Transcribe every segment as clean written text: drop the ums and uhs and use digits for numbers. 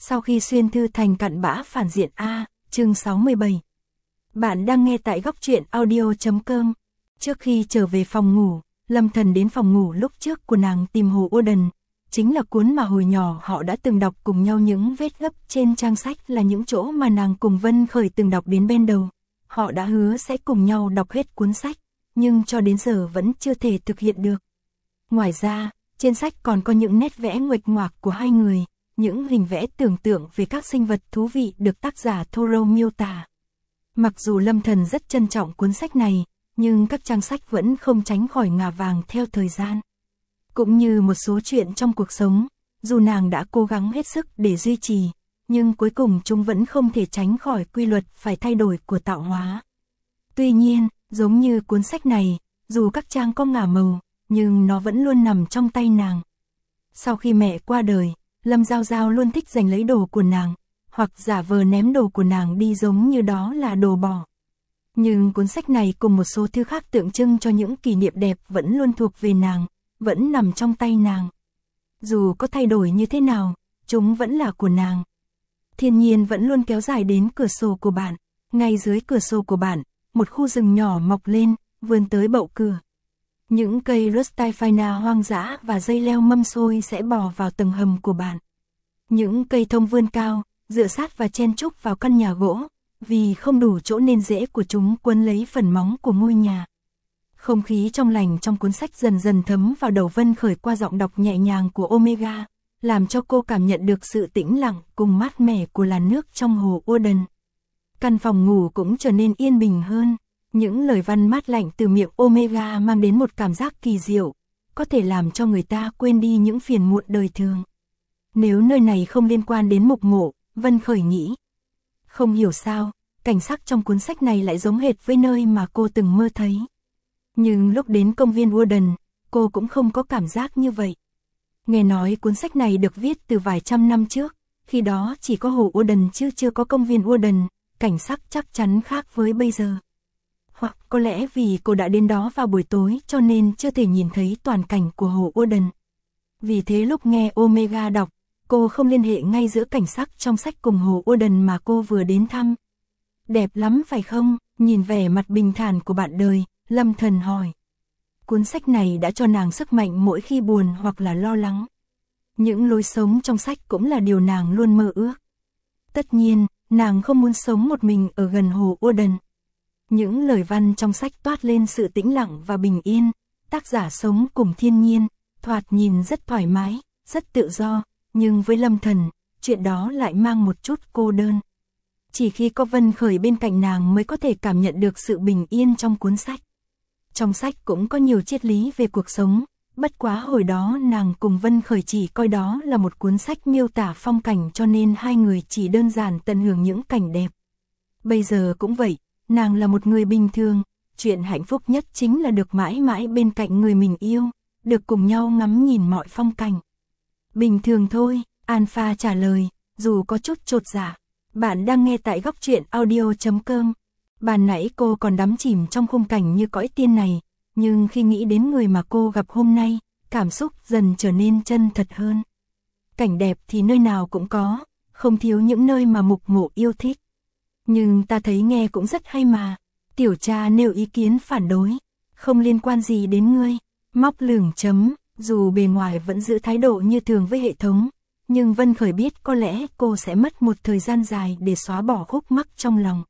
Sau khi xuyên thư thành cặn bã phản diện A, chương 67. Bạn đang nghe tại góc truyện audio.com. Trước khi trở về phòng ngủ, Lâm Thần đến phòng ngủ lúc trước của nàng tìm Hồ Udan, chính là cuốn mà hồi nhỏ họ đã từng đọc cùng nhau. Những vết gấp trên trang sách là những chỗ mà nàng cùng Vân Khởi từng đọc đến bên đầu. Họ đã hứa sẽ cùng nhau đọc hết cuốn sách, nhưng cho đến giờ vẫn chưa thể thực hiện được. Ngoài ra, trên sách còn có những nét vẽ nguệch ngoạc của hai người, những hình vẽ tưởng tượng về các sinh vật thú vị được tác giả Thoreau miêu tả. Mặc dù Lâm Thần rất trân trọng cuốn sách này, nhưng các trang sách vẫn không tránh khỏi ngả vàng theo thời gian. Cũng như một số chuyện trong cuộc sống, dù nàng đã cố gắng hết sức để duy trì, nhưng cuối cùng chúng vẫn không thể tránh khỏi quy luật phải thay đổi của tạo hóa. Tuy nhiên, giống như cuốn sách này, dù các trang có ngả màu, nhưng nó vẫn luôn nằm trong tay nàng. Sau khi mẹ qua đời, Lâm Giao Giao luôn thích giành lấy đồ của nàng, hoặc giả vờ ném đồ của nàng đi giống như đó là đồ bỏ. Nhưng cuốn sách này cùng một số thư khác tượng trưng cho những kỷ niệm đẹp vẫn luôn thuộc về nàng, vẫn nằm trong tay nàng. Dù có thay đổi như thế nào, chúng vẫn là của nàng. Thiên nhiên vẫn luôn kéo dài đến cửa sổ của bạn. Ngay dưới cửa sổ của bạn, một khu rừng nhỏ mọc lên, vươn tới bậu cửa. Những cây Rustifina hoang dã và dây leo mâm xôi sẽ bò vào tầng hầm của bạn. Những cây thông vươn cao, dựa sát và chen chúc vào căn nhà gỗ, vì không đủ chỗ nên rễ của chúng quấn lấy phần móng của ngôi nhà. Không khí trong lành trong cuốn sách dần dần thấm vào đầu Vân Khởi qua giọng đọc nhẹ nhàng của Omega, làm cho cô cảm nhận được sự tĩnh lặng cùng mát mẻ của làn nước trong hồ Udan. Căn phòng ngủ cũng trở nên yên bình hơn. Những lời văn mát lạnh từ miệng Omega mang đến một cảm giác kỳ diệu, có thể làm cho người ta quên đi những phiền muộn đời thường. Nếu nơi này không liên quan đến mục mộ, Vân Khởi nghĩ. Không hiểu sao, cảnh sắc trong cuốn sách này lại giống hệt với nơi mà cô từng mơ thấy. Nhưng lúc đến công viên Udan, cô cũng không có cảm giác như vậy. Nghe nói cuốn sách này được viết từ vài trăm năm trước, khi đó chỉ có hồ Udan chứ chưa có công viên Udan, cảnh sắc chắc chắn khác với bây giờ. Hoặc có lẽ vì cô đã đến đó vào buổi tối cho nên chưa thể nhìn thấy toàn cảnh của hồ Udan. Vì thế lúc nghe Omega đọc, cô không liên hệ ngay giữa cảnh sắc trong sách cùng hồ Udan mà cô vừa đến thăm. Đẹp lắm phải không? Nhìn vẻ mặt bình thản của bạn đời, Lâm Thần hỏi. Cuốn sách này đã cho nàng sức mạnh mỗi khi buồn hoặc là lo lắng. Những lối sống trong sách cũng là điều nàng luôn mơ ước. Tất nhiên, nàng không muốn sống một mình ở gần hồ Udan. Những lời văn trong sách toát lên sự tĩnh lặng và bình yên, tác giả sống cùng thiên nhiên, thoạt nhìn rất thoải mái, rất tự do, nhưng với Lâm Thần, chuyện đó lại mang một chút cô đơn. Chỉ khi có Vân Khởi bên cạnh nàng mới có thể cảm nhận được sự bình yên trong cuốn sách. Trong sách cũng có nhiều triết lý về cuộc sống, bất quá hồi đó nàng cùng Vân Khởi chỉ coi đó là một cuốn sách miêu tả phong cảnh cho nên hai người chỉ đơn giản tận hưởng những cảnh đẹp. Bây giờ cũng vậy. Nàng là một người bình thường, chuyện hạnh phúc nhất chính là được mãi mãi bên cạnh người mình yêu, được cùng nhau ngắm nhìn mọi phong cảnh. Bình thường thôi, Alpha trả lời, dù có chút chột dạ. Bạn đang nghe tại góc truyện audio.com. Ban nãy cô còn đắm chìm trong khung cảnh như cõi tiên này, nhưng khi nghĩ đến người mà cô gặp hôm nay, cảm xúc dần trở nên chân thật hơn. Cảnh đẹp thì nơi nào cũng có, không thiếu những nơi mà mục mộ yêu thích. Nhưng ta thấy nghe cũng rất hay mà. Tiểu cha nêu ý kiến phản đối. Không liên quan gì đến ngươi. Móc lửng chấm. Dù bề ngoài vẫn giữ thái độ như thường với hệ thống, nhưng Vân Khởi biết có lẽ cô sẽ mất một thời gian dài để xóa bỏ khúc mắc trong lòng.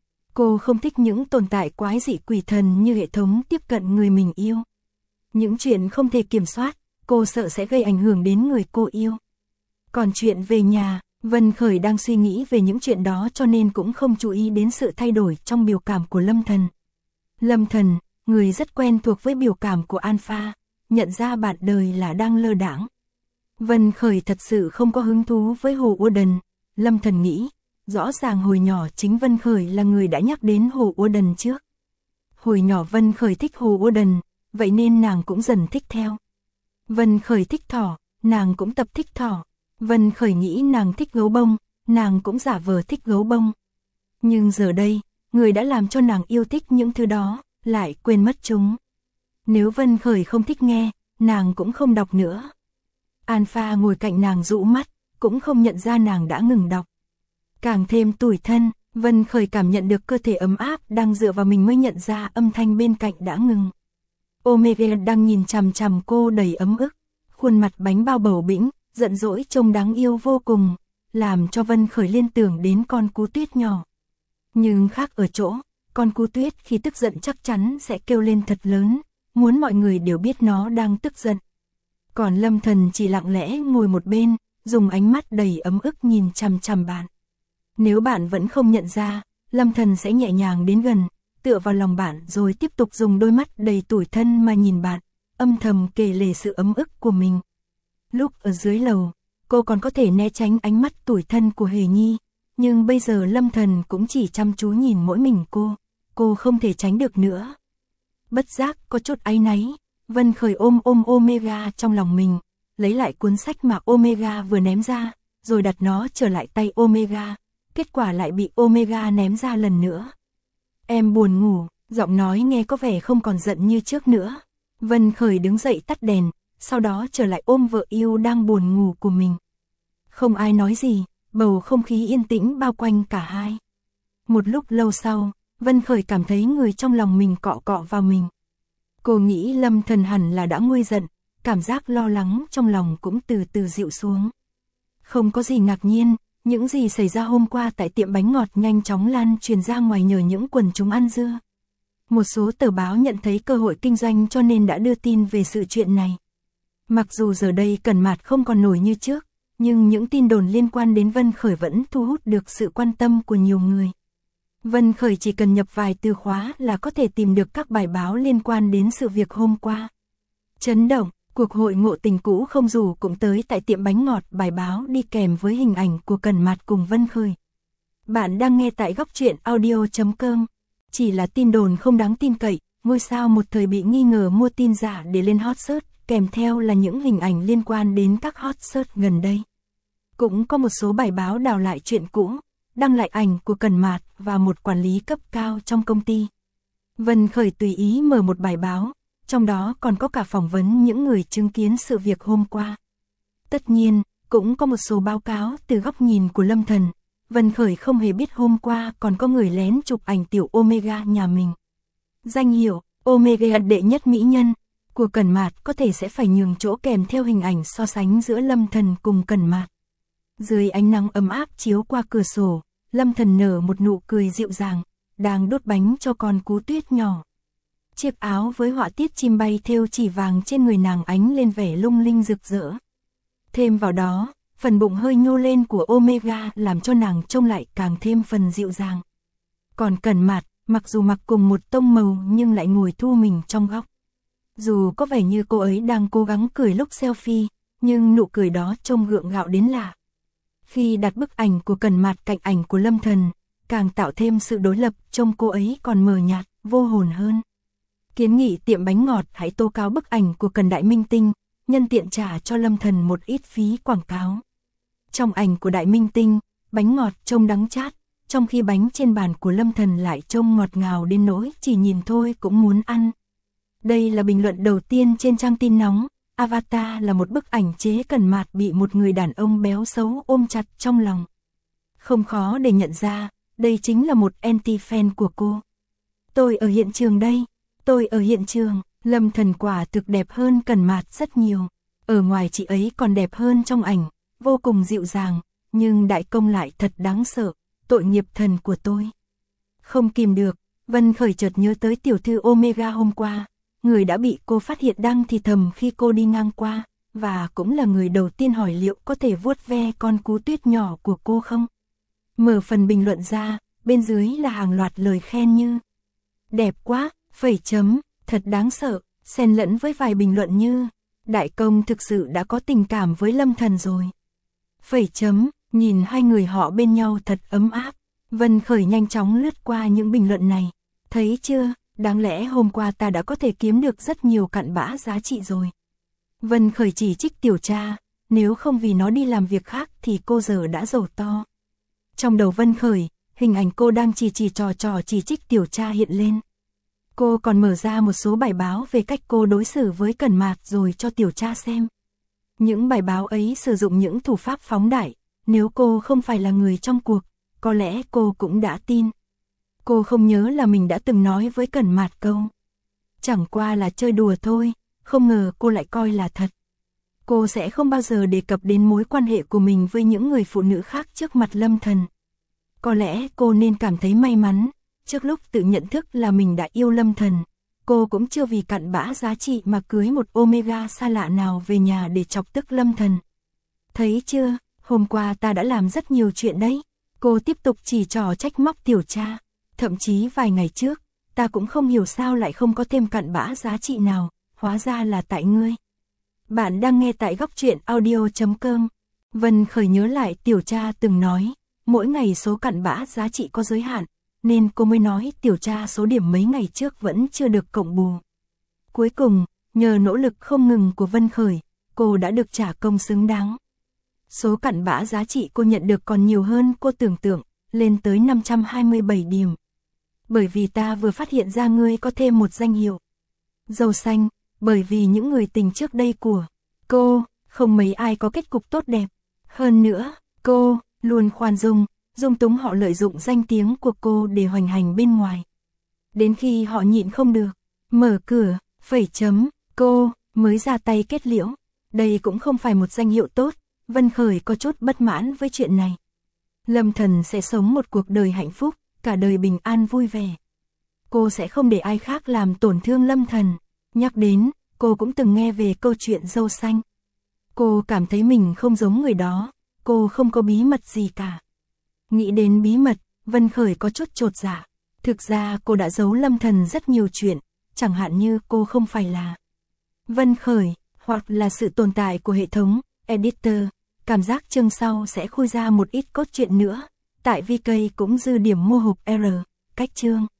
Cô không thích những tồn tại quái dị quỷ thần như hệ thống tiếp cận người mình yêu. Những chuyện không thể kiểm soát, cô sợ sẽ gây ảnh hưởng đến người cô yêu. Còn chuyện về nhà, Vân Khởi đang suy nghĩ về những chuyện đó cho nên cũng không chú ý đến sự thay đổi trong biểu cảm của Lâm Thần. Lâm Thần, người rất quen thuộc với biểu cảm của Alpha, nhận ra bạn đời là đang lơ đãng. Vân Khởi thật sự không có hứng thú với hồ Udan. Lâm Thần nghĩ, rõ ràng hồi nhỏ chính Vân Khởi là người đã nhắc đến hồ Udan trước. Hồi nhỏ Vân Khởi thích hồ Udan, vậy nên nàng cũng dần thích theo. Vân Khởi thích thỏ, nàng cũng tập thích thỏ. Vân Khởi nghĩ nàng thích gấu bông, nàng cũng giả vờ thích gấu bông. Nhưng giờ đây, người đã làm cho nàng yêu thích những thứ đó, lại quên mất chúng. Nếu Vân Khởi không thích nghe, nàng cũng không đọc nữa. Alpha ngồi cạnh nàng dụ mắt, cũng không nhận ra nàng đã ngừng đọc. Càng thêm tủi thân, Vân Khởi cảm nhận được cơ thể ấm áp đang dựa vào mình mới nhận ra âm thanh bên cạnh đã ngừng. Omega đang nhìn chằm chằm cô đầy ấm ức, khuôn mặt bánh bao bầu bĩnh, giận dỗi trông đáng yêu vô cùng, làm cho Vân Khởi liên tưởng đến con cú tuyết nhỏ. Nhưng khác ở chỗ, con cú tuyết khi tức giận chắc chắn sẽ kêu lên thật lớn, muốn mọi người đều biết nó đang tức giận. Còn Lâm Thần chỉ lặng lẽ ngồi một bên, dùng ánh mắt đầy ấm ức nhìn chằm chằm bạn. Nếu bạn vẫn không nhận ra, Lâm Thần sẽ nhẹ nhàng đến gần, tựa vào lòng bạn rồi tiếp tục dùng đôi mắt đầy tủi thân mà nhìn bạn, âm thầm kể lể sự ấm ức của mình. Lúc ở dưới lầu, cô còn có thể né tránh ánh mắt tủi thân của Hề Nhi, nhưng bây giờ Lâm Thần cũng chỉ chăm chú nhìn mỗi mình cô không thể tránh được nữa. Bất giác có chút áy náy, Vân Khởi ôm Omega trong lòng mình, lấy lại cuốn sách mà Omega vừa ném ra, rồi đặt nó trở lại tay Omega, kết quả lại bị Omega ném ra lần nữa. Em buồn ngủ, giọng nói nghe có vẻ không còn giận như trước nữa. Vân Khởi đứng dậy tắt đèn, sau đó trở lại ôm vợ yêu đang buồn ngủ của mình. Không ai nói gì, bầu không khí yên tĩnh bao quanh cả hai. Một lúc lâu sau, Vân Khởi cảm thấy người trong lòng mình cọ cọ vào mình. Cô nghĩ Lâm Thần hẳn là đã nguôi giận, cảm giác lo lắng trong lòng cũng từ từ dịu xuống. Không có gì ngạc nhiên, những gì xảy ra hôm qua tại tiệm bánh ngọt nhanh chóng lan truyền ra ngoài nhờ những quần chúng ăn dưa. Một số tờ báo nhận thấy cơ hội kinh doanh cho nên đã đưa tin về sự chuyện này. Mặc dù giờ đây Cẩn Mạt không còn nổi như trước, nhưng những tin đồn liên quan đến Vân Khởi vẫn thu hút được sự quan tâm của nhiều người. Vân Khởi chỉ cần nhập vài từ khóa là có thể tìm được các bài báo liên quan đến sự việc hôm qua. Chấn động, cuộc hội ngộ tình cũ không dù cũng tới tại tiệm bánh ngọt, bài báo đi kèm với hình ảnh của Cẩn Mạt cùng Vân Khởi. Bạn đang nghe tại góc truyện audio.com. Chỉ là tin đồn không đáng tin cậy, ngôi sao một thời bị nghi ngờ mua tin giả để lên hot search, kèm theo là những hình ảnh liên quan đến các hot search gần đây. Cũng có một số bài báo đào lại chuyện cũ, đăng lại ảnh của Cẩn Mạt và một quản lý cấp cao trong công ty. Vân Khởi tùy ý mở một bài báo, trong đó còn có cả phỏng vấn những người chứng kiến sự việc hôm qua. Tất nhiên, cũng có một số báo cáo từ góc nhìn của Lâm Thần. Vân Khởi không hề biết hôm qua còn có người lén chụp ảnh tiểu Omega nhà mình. Danh hiệu Omega đệ nhất mỹ nhân của Cẩn Mạt có thể sẽ phải nhường chỗ kèm theo hình ảnh so sánh giữa Lâm Thần cùng Cẩn Mạt. Dưới ánh nắng ấm áp chiếu qua cửa sổ, Lâm Thần nở một nụ cười dịu dàng, đang đốt bánh cho con cú tuyết nhỏ. Chiếc áo với họa tiết chim bay thêu chỉ vàng trên người nàng ánh lên vẻ lung linh rực rỡ. Thêm vào đó, phần bụng hơi nhô lên của Omega làm cho nàng trông lại càng thêm phần dịu dàng. Còn Cẩn Mạt, mặc dù mặc cùng một tông màu nhưng lại ngồi thu mình trong góc. Dù có vẻ như cô ấy đang cố gắng cười lúc selfie, nhưng nụ cười đó trông gượng gạo đến lạ. Khi đặt bức ảnh của Cẩn Mạt cạnh ảnh của Lâm Thần, càng tạo thêm sự đối lập, trông cô ấy còn mờ nhạt, vô hồn hơn. Kiến nghị tiệm bánh ngọt hãy tố cáo bức ảnh của Cẩn Đại Minh Tinh, nhân tiện trả cho Lâm Thần một ít phí quảng cáo. Trong ảnh của Đại Minh Tinh, bánh ngọt trông đắng chát, trong khi bánh trên bàn của Lâm Thần lại trông ngọt ngào đến nỗi chỉ nhìn thôi cũng muốn ăn. Đây là bình luận đầu tiên trên trang tin nóng. Avatar là một bức ảnh chế Cẩn Mạt bị một người đàn ông béo xấu ôm chặt trong lòng. Không khó để nhận ra, đây chính là một anti-fan của cô. Tôi ở hiện trường đây, tôi ở hiện trường. Lâm Thần quả thực đẹp hơn Cẩn Mạt rất nhiều. Ở ngoài chị ấy còn đẹp hơn trong ảnh, vô cùng dịu dàng, nhưng đại công lại thật đáng sợ, tội nghiệp thần của tôi. Không kìm được, Vân Khởi chợt nhớ tới tiểu thư Omega hôm qua. Người đã bị cô phát hiện đang thì thầm khi cô đi ngang qua, và cũng là người đầu tiên hỏi liệu có thể vuốt ve con cú tuyết nhỏ của cô không. Mở phần bình luận ra, bên dưới là hàng loạt lời khen như đẹp quá, phẩy chấm, thật đáng sợ, xen lẫn với vài bình luận như đại công thực sự đã có tình cảm với Lâm Thần rồi. Phẩy chấm, nhìn hai người họ bên nhau thật ấm áp. Vân Khởi nhanh chóng lướt qua những bình luận này. Thấy chưa? Đáng lẽ hôm qua ta đã có thể kiếm được rất nhiều cặn bã giá trị rồi. Vân Khởi chỉ trích Tiểu Cha, nếu không vì nó đi làm việc khác thì cô giờ đã giàu to. Trong đầu Vân Khởi, hình ảnh cô đang chỉ trò chỉ trích Tiểu Cha hiện lên. Cô còn mở ra một số bài báo về cách cô đối xử với Cẩn Mạt rồi cho Tiểu Cha xem. Những bài báo ấy sử dụng những thủ pháp phóng đại, Nếu cô không phải là người trong cuộc, có lẽ cô cũng đã tin. Cô không nhớ là mình đã từng nói với Cẩn Mạt câu. Chẳng qua là chơi đùa thôi, không ngờ cô lại coi là thật. Cô sẽ không bao giờ đề cập đến mối quan hệ của mình với những người phụ nữ khác trước mặt Lâm Thần. Có lẽ cô nên cảm thấy may mắn, trước lúc tự nhận thức là mình đã yêu Lâm Thần, cô cũng chưa vì cặn bã giá trị mà cưới một Omega xa lạ nào về nhà để chọc tức Lâm Thần. Thấy chưa, hôm qua ta đã làm rất nhiều chuyện đấy. Cô tiếp tục chỉ trỏ trách móc Tiểu Tra. Thậm chí vài ngày trước, ta cũng không hiểu sao lại không có thêm cặn bã giá trị nào, hóa ra là tại ngươi. Bạn đang nghe tại góc truyện audio.com. Vân Khởi nhớ lại Tiểu Tra từng nói, mỗi ngày số cặn bã giá trị có giới hạn, nên cô mới nói Tiểu Tra số điểm mấy ngày trước vẫn chưa được cộng bù. Cuối cùng, nhờ nỗ lực không ngừng của Vân Khởi, cô đã được trả công xứng đáng. Số cặn bã giá trị cô nhận được còn nhiều hơn cô tưởng tượng, lên tới 527 điểm. Bởi vì ta vừa phát hiện ra ngươi có thêm một danh hiệu. Dâu xanh, bởi vì những người tình trước đây của cô, không mấy ai có kết cục tốt đẹp. Hơn nữa, cô luôn khoan dung, dung túng họ lợi dụng danh tiếng của cô để hoành hành bên ngoài. Đến khi họ nhịn không được, mở cửa, phẩy chấm, cô mới ra tay kết liễu. Đây cũng không phải một danh hiệu tốt, Vân Khởi có chút bất mãn với chuyện này. Lâm Thần sẽ sống một cuộc đời hạnh phúc, cả đời bình an vui vẻ. Cô sẽ không để ai khác làm tổn thương Lâm Thần. Nhắc đến, cô cũng từng nghe về câu chuyện dâu xanh. Cô cảm thấy mình không giống người đó, cô không có bí mật gì cả. Nghĩ đến bí mật, Vân Khởi có chút chột dạ. Thực ra cô đã giấu Lâm Thần rất nhiều chuyện, chẳng hạn như cô không phải là Vân Khởi, hoặc là sự tồn tại của hệ thống editor. Cảm giác chương sau sẽ khui ra một ít cốt truyện nữa. Tại VK cũng dư điểm mô hộp R, cách chương.